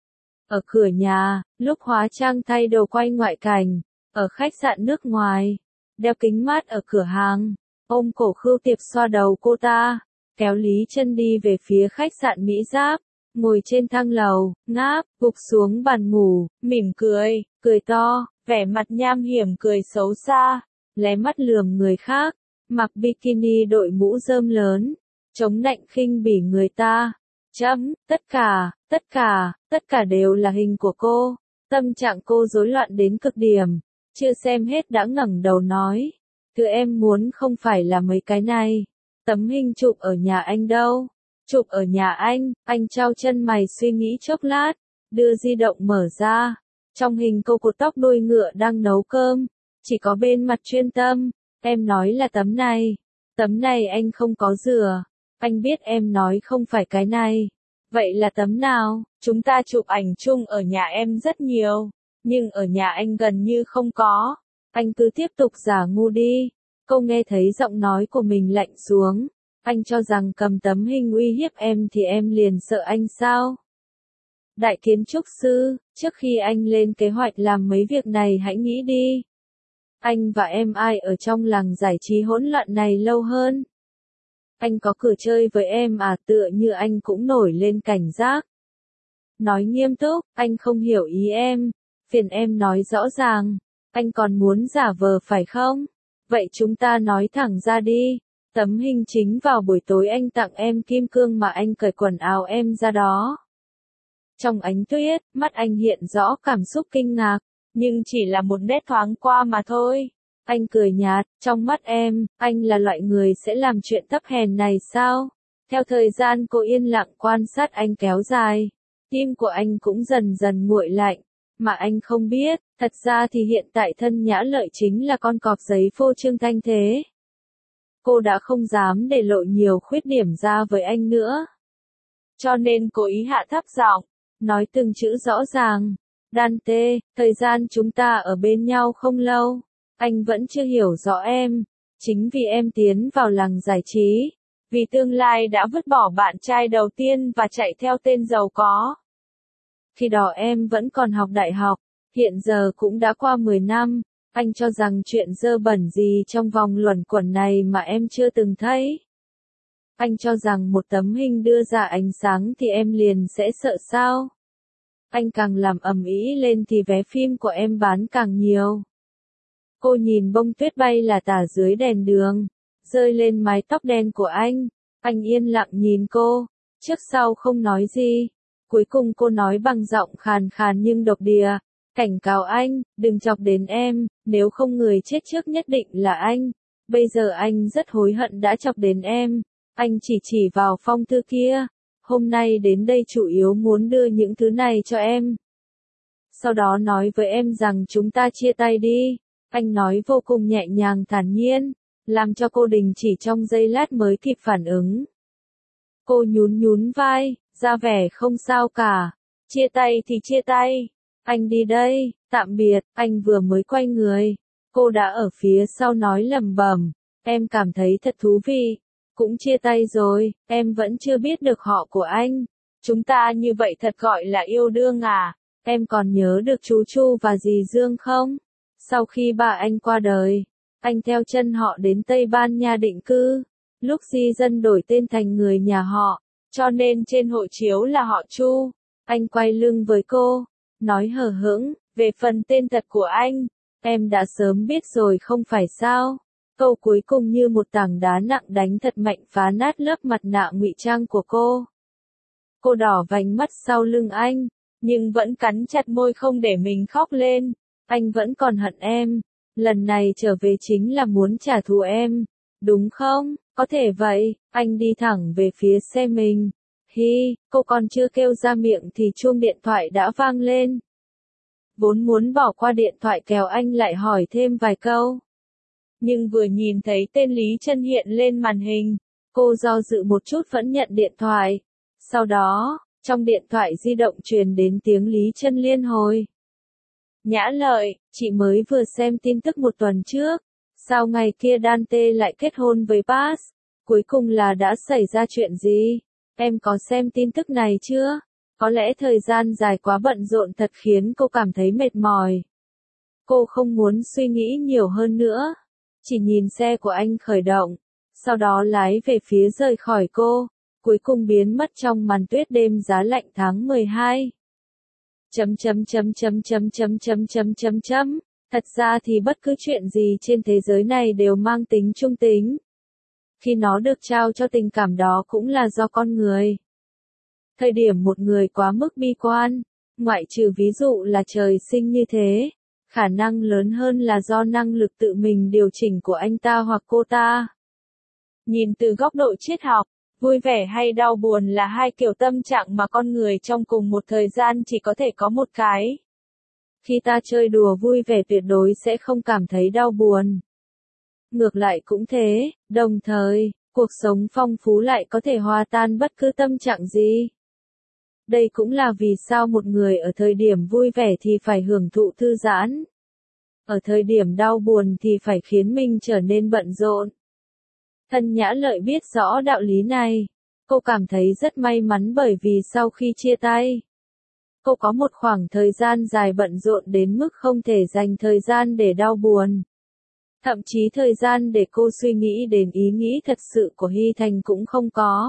Ở cửa nhà, lúc hóa trang thay đồ quay ngoại cảnh, ở khách sạn nước ngoài, đeo kính mát ở cửa hàng, ôm cổ Khưu Tiệp xoa đầu cô ta, kéo Lý Chân đi về phía khách sạn Mỹ Giáp, ngồi trên thang lầu, ngáp, gục xuống bàn ngủ, mỉm cười, cười to. Vẻ mặt nham hiểm cười xấu xa, lé mắt lườm người khác, mặc bikini đội mũ rơm lớn, chống nạnh khinh bỉ người ta. Chấm, tất cả, tất cả, tất cả đều là hình của cô. Tâm trạng cô rối loạn đến cực điểm, chưa xem hết đã ngẩng đầu nói. Thứ em muốn không phải là mấy cái này. Tấm hình chụp ở nhà anh đâu? Chụp ở nhà anh, anh trao chân mày suy nghĩ chốc lát, đưa di động mở ra. Trong hình cô cột tóc đuôi ngựa đang nấu cơm, chỉ có bên mặt chuyên tâm, em nói là tấm này. Tấm này anh không có rửa, anh biết em nói không phải cái này. Vậy là tấm nào? Chúng ta chụp ảnh chung ở nhà em rất nhiều, nhưng ở nhà anh gần như không có. Anh cứ tiếp tục giả ngu đi. Cô nghe thấy giọng nói của mình lạnh xuống. Anh cho rằng cầm tấm hình uy hiếp em thì em liền sợ anh sao? Đại kiến trúc sư, trước khi anh lên kế hoạch làm mấy việc này hãy nghĩ đi. Anh và em ai ở trong làng giải trí hỗn loạn này lâu hơn? Anh có cửa chơi với em à? Tựa như anh cũng nổi lên cảnh giác. Nói nghiêm túc, anh không hiểu ý em. Phiền em nói rõ ràng. Anh còn muốn giả vờ phải không? Vậy chúng ta nói thẳng ra đi. Tấm hình chính vào buổi tối anh tặng em kim cương mà anh cởi quần áo em ra đó. Trong ánh tuyết, mắt anh hiện rõ cảm xúc kinh ngạc, nhưng chỉ là một nét thoáng qua mà thôi. Anh cười nhạt, trong mắt em, anh là loại người sẽ làm chuyện thấp hèn này sao? Theo thời gian cô yên lặng quan sát anh kéo dài, tim của anh cũng dần dần nguội lạnh, mà anh không biết, thật ra thì hiện tại Thân Nhã Lợi chính là con cọp giấy phô trương thanh thế. Cô đã không dám để lộ nhiều khuyết điểm ra với anh nữa. Cho nên cố ý hạ thấp giọng, nói từng chữ rõ ràng. Dante, thời gian chúng ta ở bên nhau không lâu, anh vẫn chưa hiểu rõ em. Chính vì em tiến vào làng giải trí, vì tương lai đã vứt bỏ bạn trai đầu tiên và chạy theo tên giàu có. Khi đó em vẫn còn học đại học, hiện giờ cũng đã qua mười năm, anh cho rằng chuyện dơ bẩn gì trong vòng luẩn quẩn này mà em chưa từng thấy. Anh cho rằng một tấm hình đưa ra ánh sáng thì em liền sẽ sợ sao? Anh càng làm ầm ĩ lên thì vé phim của em bán càng nhiều. Cô nhìn bông tuyết bay là tả dưới đèn đường, rơi lên mái tóc đen của anh. Anh yên lặng nhìn cô, trước sau không nói gì. Cuối cùng cô nói bằng giọng khàn khàn nhưng độc địa, cảnh cáo anh, đừng chọc đến em, nếu không người chết trước nhất định là anh. Bây giờ anh rất hối hận đã chọc đến em. Anh chỉ chỉ vào phong thư kia. Hôm nay đến đây chủ yếu muốn đưa những thứ này cho em. Sau đó nói với em rằng chúng ta chia tay đi. Anh nói vô cùng nhẹ nhàng thản nhiên, làm cho cô đình chỉ trong giây lát mới kịp phản ứng. Cô nhún nhún vai, ra vẻ không sao cả. Chia tay thì chia tay. Anh đi đây, tạm biệt. Anh vừa mới quay người. Cô đã ở phía sau nói lẩm bẩm. Em cảm thấy thật thú vị. Cũng chia tay rồi, em vẫn chưa biết được họ của anh. Chúng ta như vậy thật gọi là yêu đương à? Em còn nhớ được chú Chu và dì Dương không? Sau khi ba anh qua đời, anh theo chân họ đến Tây Ban Nha định cư. Lúc di dân đổi tên thành người nhà họ, cho nên trên hộ chiếu là họ Chu. Anh quay lưng với cô, nói hờ hững, về phần tên thật của anh, em đã sớm biết rồi không phải sao? Câu cuối cùng như một tảng đá nặng đánh thật mạnh phá nát lớp mặt nạ ngụy trang của cô. Cô đỏ vành mắt sau lưng anh, nhưng vẫn cắn chặt môi không để mình khóc lên. Anh vẫn còn hận em, lần này trở về chính là muốn trả thù em, đúng không? Có thể vậy. Anh đi thẳng về phía xe mình. Hi, cô còn chưa kêu ra miệng thì chuông điện thoại đã vang lên. Vốn muốn bỏ qua điện thoại kéo anh lại hỏi thêm vài câu. Nhưng vừa nhìn thấy tên Lý Trân hiện lên màn hình, cô do dự một chút vẫn nhận điện thoại. Sau đó, trong điện thoại di động truyền đến tiếng Lý Trân liên hồi. Nhã Lợi, chị mới vừa xem tin tức một tuần trước. Sao ngày kia Dante lại kết hôn với Paz? Cuối cùng là đã xảy ra chuyện gì? Em có xem tin tức này chưa? Có lẽ thời gian dài quá bận rộn thật khiến cô cảm thấy mệt mỏi. Cô không muốn suy nghĩ nhiều hơn nữa. Chỉ nhìn xe của anh khởi động, sau đó lái về phía rời khỏi cô, cuối cùng biến mất trong màn tuyết đêm giá lạnh tháng mười hai. Chấm chấm chấm chấm chấm chấm chấm chấm chấm chấm. Thật ra thì bất cứ chuyện gì trên thế giới này đều mang tính trung tính. Khi nó được trao cho tình cảm đó cũng là do con người. Thời điểm một người quá mức bi quan, ngoại trừ ví dụ là trời sinh như thế, khả năng lớn hơn là do năng lực tự mình điều chỉnh của anh ta hoặc cô ta. Nhìn từ góc độ triết học, vui vẻ hay đau buồn là hai kiểu tâm trạng mà con người trong cùng một thời gian chỉ có thể có một cái. Khi ta chơi đùa vui vẻ tuyệt đối sẽ không cảm thấy đau buồn. Ngược lại cũng thế, đồng thời, cuộc sống phong phú lại có thể hòa tan bất cứ tâm trạng gì. Đây cũng là vì sao một người ở thời điểm vui vẻ thì phải hưởng thụ thư giãn. Ở thời điểm đau buồn thì phải khiến mình trở nên bận rộn. Thân Nhã Lợi biết rõ đạo lý này. Cô cảm thấy rất may mắn bởi vì sau khi chia tay, cô có một khoảng thời gian dài bận rộn đến mức không thể dành thời gian để đau buồn. Thậm chí thời gian để cô suy nghĩ đến ý nghĩ thật sự của Hy Thành cũng không có.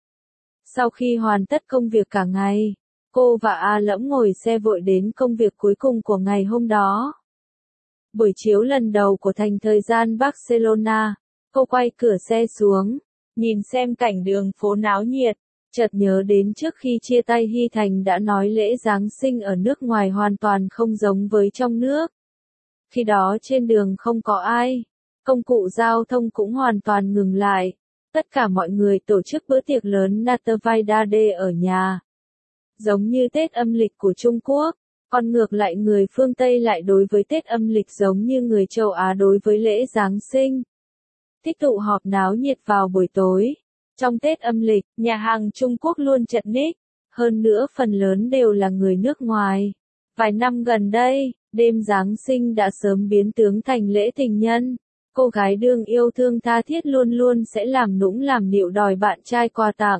Sau khi hoàn tất công việc cả ngày, cô và A Lẫm ngồi xe vội đến công việc cuối cùng của ngày hôm đó. Buổi chiếu lần đầu của thành thời gian Barcelona, cô quay cửa xe xuống, nhìn xem cảnh đường phố náo nhiệt, chợt nhớ đến trước khi chia tay Hy Thành đã nói lễ Giáng sinh ở nước ngoài hoàn toàn không giống với trong nước. Khi đó trên đường không có ai, công cụ giao thông cũng hoàn toàn ngừng lại. Tất cả mọi người tổ chức bữa tiệc lớn Navidad ở nhà. Giống như Tết âm lịch của Trung Quốc, còn ngược lại người phương Tây lại đối với Tết âm lịch giống như người châu Á đối với lễ Giáng sinh. Thích tụ họp náo nhiệt vào buổi tối. Trong Tết âm lịch, nhà hàng Trung Quốc luôn chật ních, hơn nữa phần lớn đều là người nước ngoài. Vài năm gần đây, đêm Giáng sinh đã sớm biến tướng thành lễ tình nhân. Cô gái đương yêu thương tha thiết luôn luôn sẽ làm nũng làm nịu đòi bạn trai quà tặng.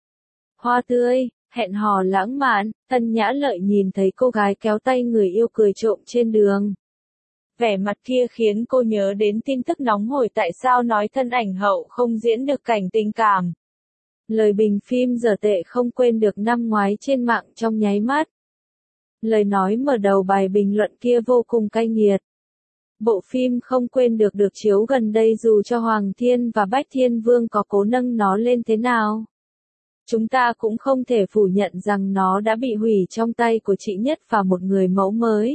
Hoa tươi, hẹn hò lãng mạn, Thân Nhã Lợi nhìn thấy cô gái kéo tay người yêu cười trộm trên đường. Vẻ mặt kia khiến cô nhớ đến tin tức nóng hổi tại sao nói thân ảnh hậu không diễn được cảnh tình cảm. Lời bình phim dở tệ không quên được năm ngoái trên mạng trong nháy mắt. Lời nói mở đầu bài bình luận kia vô cùng cay nghiệt. Bộ phim không quên được được chiếu gần đây dù cho Hoàng Thiên và Bách Thiên Vương có cố nâng nó lên thế nào. Chúng ta cũng không thể phủ nhận rằng nó đã bị hủy trong tay của chị Nhất và một người mẫu mới.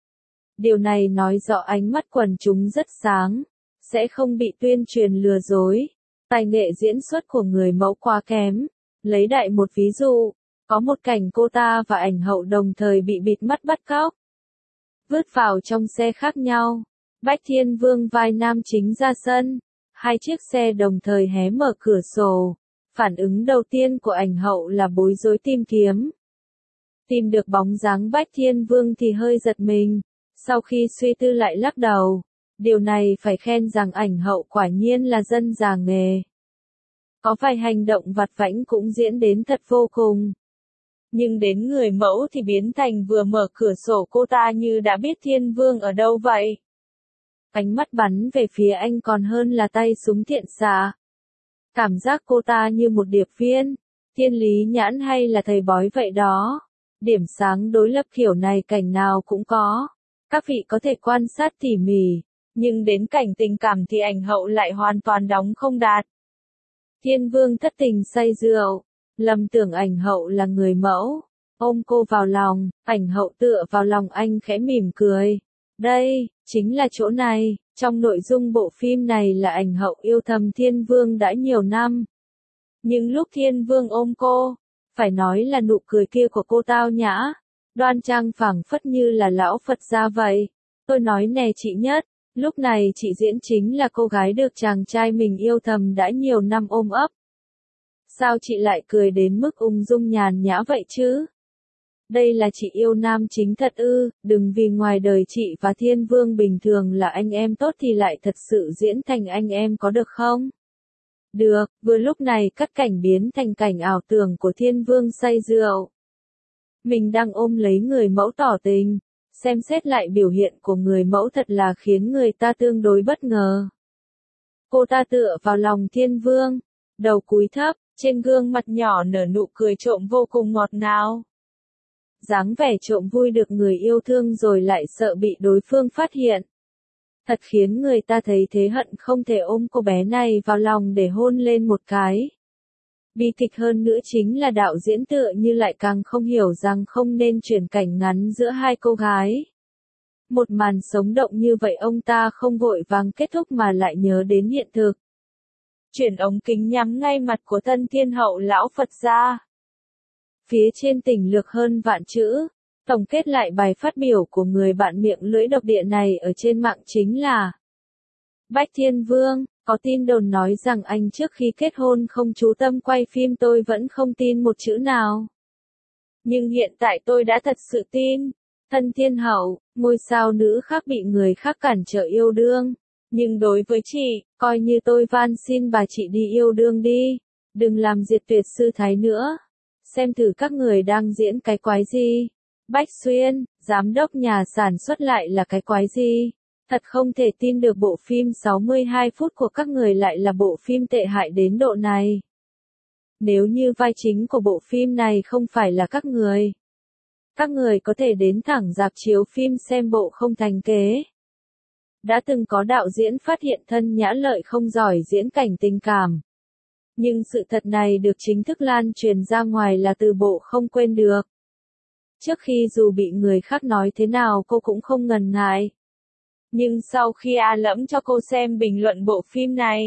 Điều này nói rõ ánh mắt quần chúng rất sáng, sẽ không bị tuyên truyền lừa dối. Tài nghệ diễn xuất của người mẫu quá kém. Lấy đại một ví dụ, có một cảnh cô ta và ảnh hậu đồng thời bị bịt mắt bắt cóc. Vứt vào trong xe khác nhau. Bách Thiên Vương vai nam chính ra sân. Hai chiếc xe đồng thời hé mở cửa sổ. Phản ứng đầu tiên của ảnh hậu là bối rối tìm kiếm. Tìm được bóng dáng Bách Thiên Vương thì hơi giật mình. Sau khi suy tư lại lắc đầu. Điều này phải khen rằng ảnh hậu quả nhiên là dân già nghề. Có vài hành động vặt vãnh cũng diễn đến thật vô cùng. Nhưng đến người mẫu thì biến thành vừa mở cửa sổ cô ta như đã biết Thiên Vương ở đâu vậy. Ánh mắt bắn về phía anh còn hơn là tay súng thiện xạ. Cảm giác cô ta như một điệp viên, thiên lý nhãn hay là thầy bói vậy đó. Điểm sáng đối lập kiểu này cảnh nào cũng có. Các vị có thể quan sát tỉ mỉ. Nhưng đến cảnh tình cảm thì ảnh hậu lại hoàn toàn đóng không đạt. Thiên Vương thất tình say rượu, lầm tưởng ảnh hậu là người mẫu, ôm cô vào lòng, ảnh hậu tựa vào lòng anh khẽ mỉm cười. Đây, chính là chỗ này, trong nội dung bộ phim này là ảnh hậu yêu thầm Thiên Vương đã nhiều năm. Nhưng lúc Thiên Vương ôm cô, phải nói là nụ cười kia của cô tao nhã, đoan trang phảng phất như là lão Phật gia vậy. Tôi nói nè chị Nhất. Lúc này chị diễn chính là cô gái được chàng trai mình yêu thầm đã nhiều năm ôm ấp. Sao chị lại cười đến mức ung dung nhàn nhã vậy chứ? Đây là chị yêu nam chính thật ư, đừng vì ngoài đời chị và Thiên Vương bình thường là anh em tốt thì lại thật sự diễn thành anh em có được không? Được, vừa lúc này cắt cảnh biến thành cảnh ảo tưởng của Thiên Vương say rượu. Mình đang ôm lấy người mẫu tỏ tình. Xem xét lại biểu hiện của người mẫu thật là khiến người ta tương đối bất ngờ. Cô ta tựa vào lòng Thiên Vương, đầu cúi thấp, trên gương mặt nhỏ nở nụ cười trộm vô cùng ngọt ngào. Dáng vẻ trộm vui được người yêu thương rồi lại sợ bị đối phương phát hiện. Thật khiến người ta thấy thế hận không thể ôm cô bé này vào lòng để hôn lên một cái. Bi kịch hơn nữa chính là đạo diễn tựa như lại càng không hiểu rằng không nên chuyển cảnh ngắn giữa hai cô gái. Một màn sống động như vậy ông ta không vội vàng kết thúc mà lại nhớ đến hiện thực. Chuyển ống kính nhắm ngay mặt của thân thiên hậu lão Phật gia. Phía trên tỉnh lược hơn vạn chữ, tổng kết lại bài phát biểu của người bạn miệng lưỡi độc địa này ở trên mạng chính là Bách Thiên Vương. Có tin đồn nói rằng anh trước khi kết hôn không chú tâm quay phim tôi vẫn không tin một chữ nào. Nhưng hiện tại tôi đã thật sự tin. Thân thiên hậu, ngôi sao nữ khác bị người khác cản trở yêu đương. Nhưng đối với chị, coi như tôi van xin bà chị đi yêu đương đi. Đừng làm Diệt Tuyệt Sư Thái nữa. Xem thử các người đang diễn cái quái gì. Bách Xuyên, giám đốc nhà sản xuất lại là cái quái gì. Thật không thể tin được bộ phim sáu mươi hai phút của các người lại là bộ phim tệ hại đến độ này. Nếu như vai chính của bộ phim này không phải là các người, các người có thể đến thẳng rạp chiếu phim xem bộ không thành kế. Đã từng có đạo diễn phát hiện thân Nhã Lợi không giỏi diễn cảnh tình cảm. Nhưng sự thật này được chính thức lan truyền ra ngoài là từ bộ không quên được. Trước khi dù bị người khác nói thế nào cô cũng không ngần ngại. Nhưng sau khi A Lẫm cho cô xem bình luận bộ phim này,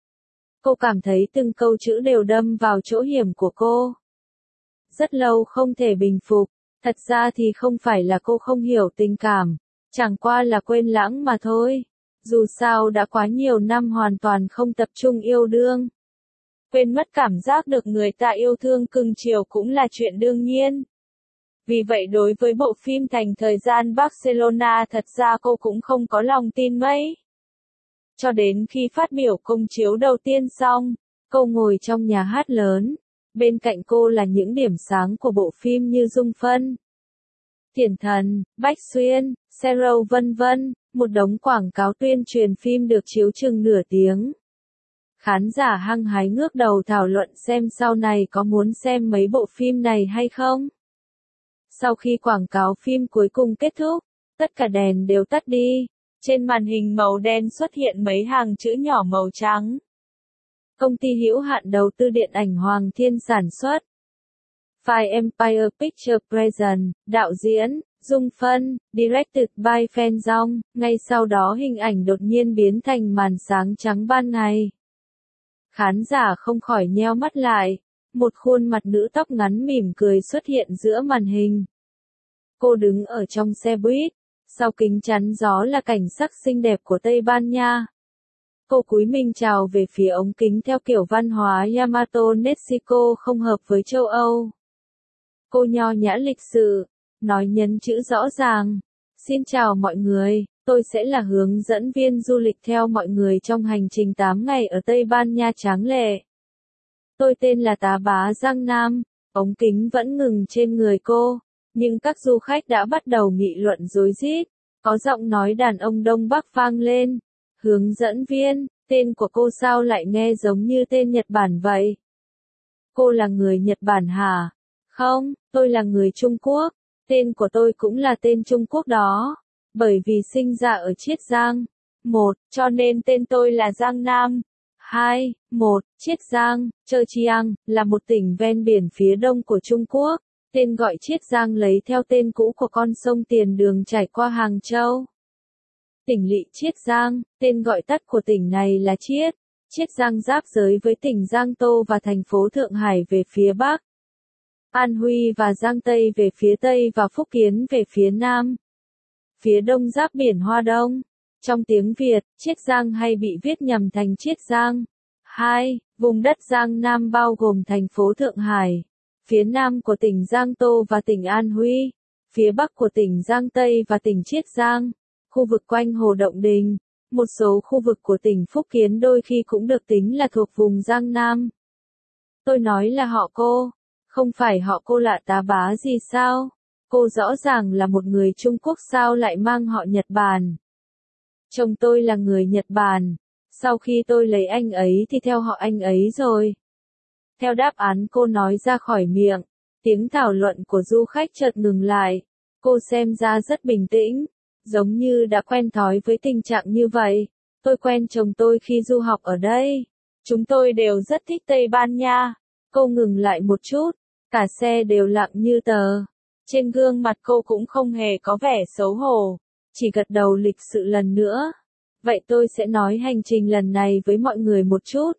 cô cảm thấy từng câu chữ đều đâm vào chỗ hiểm của cô. Rất lâu không thể bình phục, thật ra thì không phải là cô không hiểu tình cảm, chẳng qua là quên lãng mà thôi. Dù sao đã quá nhiều năm hoàn toàn không tập trung yêu đương. Quên mất cảm giác được người ta yêu thương cưng chiều cũng là chuyện đương nhiên. Vì vậy đối với bộ phim Thành Thời Gian Barcelona thật ra cô cũng không có lòng tin mấy. Cho đến khi phát biểu công chiếu đầu tiên xong, cô ngồi trong nhà hát lớn. Bên cạnh cô là những điểm sáng của bộ phim như Dung Phân, Thiển Thần, Bách Xuyên, Zero vân vân, một đống quảng cáo tuyên truyền phim được chiếu chừng nửa tiếng. Khán giả hăng hái ngước đầu thảo luận xem sau này có muốn xem mấy bộ phim này hay không. Sau khi quảng cáo phim cuối cùng kết thúc, tất cả đèn đều tắt đi. Trên màn hình màu đen xuất hiện mấy hàng chữ nhỏ màu trắng. Công ty hữu hạn đầu tư điện ảnh Hoàng Thiên sản xuất. Fire Empire Picture Present, đạo diễn, Dung Phân, directed by Phan Dong. Ngay sau đó hình ảnh đột nhiên biến thành màn sáng trắng ban ngày. Khán giả không khỏi nheo mắt lại. Một khuôn mặt nữ tóc ngắn mỉm cười xuất hiện giữa màn hình. Cô đứng ở trong xe buýt. Sau kính chắn gió là cảnh sắc xinh đẹp của Tây Ban Nha. Cô cúi mình chào về phía ống kính theo kiểu văn hóa Yamato Mexico không hợp với châu Âu. Cô nho nhã lịch sự, nói nhấn chữ rõ ràng. Xin chào mọi người, tôi sẽ là hướng dẫn viên du lịch theo mọi người trong hành trình tám ngày ở Tây Ban Nha tráng lệ. Tôi tên là Tá Bá Giang Nam, ống kính vẫn ngừng trên người cô. Nhưng các du khách đã bắt đầu nghị luận rối rít, có giọng nói đàn ông Đông Bắc vang lên. Hướng dẫn viên, tên của cô sao lại nghe giống như tên Nhật Bản vậy? Cô là người Nhật Bản hả? Không, tôi là người Trung Quốc, tên của tôi cũng là tên Trung Quốc đó, bởi vì sinh ra ở Chiết Giang. Một, cho nên tên tôi là Giang Nam. Hai, một, Chiết Giang, Chơ Chiang, là một tỉnh ven biển phía đông của Trung Quốc. Tên gọi Chiết Giang lấy theo tên cũ của con sông Tiền Đường chảy qua Hàng Châu. Tỉnh lỵ Chiết Giang, tên gọi tắt của tỉnh này là Chiết. Chiết Giang giáp giới với tỉnh Giang Tô và thành phố Thượng Hải về phía bắc. An Huy và Giang Tây về phía tây và Phúc Kiến về phía nam. Phía đông giáp biển Hoa Đông. Trong tiếng Việt, Chiết Giang hay bị viết nhầm thành Chiết Giang. Hai, vùng đất Giang Nam bao gồm thành phố Thượng Hải. Phía nam của tỉnh Giang Tô và tỉnh An Huy, phía bắc của tỉnh Giang Tây và tỉnh Chiết Giang, khu vực quanh Hồ Động Đình, một số khu vực của tỉnh Phúc Kiến đôi khi cũng được tính là thuộc vùng Giang Nam. Tôi nói là họ cô, không phải họ cô lạ Tá Bá gì sao? Cô rõ ràng là một người Trung Quốc sao lại mang họ Nhật Bản? Chồng tôi là người Nhật Bản, sau khi tôi lấy anh ấy thì theo họ anh ấy rồi. Theo đáp án cô nói ra khỏi miệng, tiếng thảo luận của du khách chợt ngừng lại. Cô xem ra rất bình tĩnh, giống như đã quen thói với tình trạng như vậy. Tôi quen chồng tôi khi du học ở đây. Chúng tôi đều rất thích Tây Ban Nha. Cô ngừng lại một chút, cả xe đều lặng như tờ. Trên gương mặt cô cũng không hề có vẻ xấu hổ, chỉ gật đầu lịch sự lần nữa. Vậy tôi sẽ nói hành trình lần này với mọi người một chút.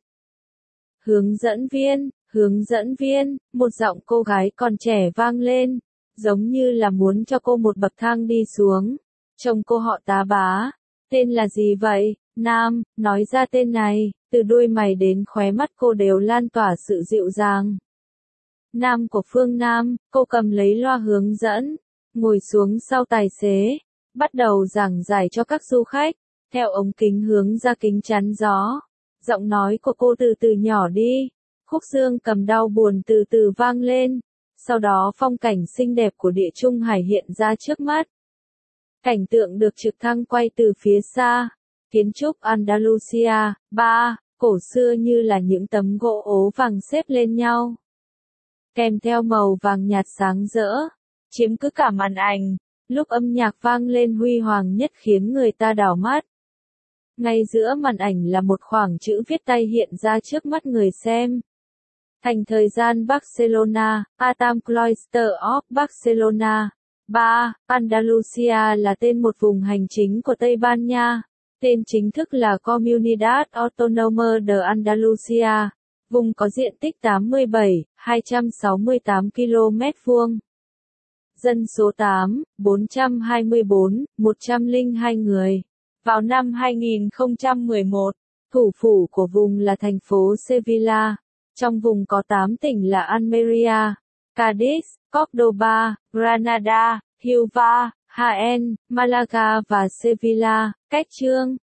Hướng dẫn viên, hướng dẫn viên, một giọng cô gái còn trẻ vang lên, giống như là muốn cho cô một bậc thang đi xuống. Chồng cô họ Tá Bá, tên là gì vậy? Nam, nói ra tên này, từ đuôi mày đến khóe mắt cô đều lan tỏa sự dịu dàng. Nam của Phương Nam, cô cầm lấy loa hướng dẫn, ngồi xuống sau tài xế, bắt đầu giảng giải cho các du khách, theo ống kính hướng ra kính chắn gió. Giọng nói của cô từ từ nhỏ đi, khúc xương cầm đau buồn từ từ vang lên, sau đó phong cảnh xinh đẹp của Địa Trung Hải hiện ra trước mắt. Cảnh tượng được trực thăng quay từ phía xa, kiến trúc Andalusia, ba, cổ xưa như là những tấm gỗ ố vàng xếp lên nhau. Kèm theo màu vàng nhạt sáng rỡ, chiếm cứ cả màn ảnh, lúc âm nhạc vang lên huy hoàng nhất khiến người ta đảo mắt. Ngay giữa màn ảnh là một khoảng chữ viết tay hiện ra trước mắt người xem. Thành thời gian Barcelona, Atam Cloister of Barcelona. ba. Andalusia là tên một vùng hành chính của Tây Ban Nha. Tên chính thức là Comunidad Autónoma de Andalucía. Vùng có diện tích tám mươi bảy nghìn hai trăm sáu mươi tám ki lô mét vuông. Dân số tám, bốn trăm hai mươi bốn, một trăm lẻ hai người. Vào năm hai nghìn không trăm mười một, thủ phủ của vùng là thành phố Sevilla. Trong vùng có tám tỉnh là Almería, Cádiz, Córdoba, Granada, Huelva, Jaén, Málaga và Sevilla. Cách chương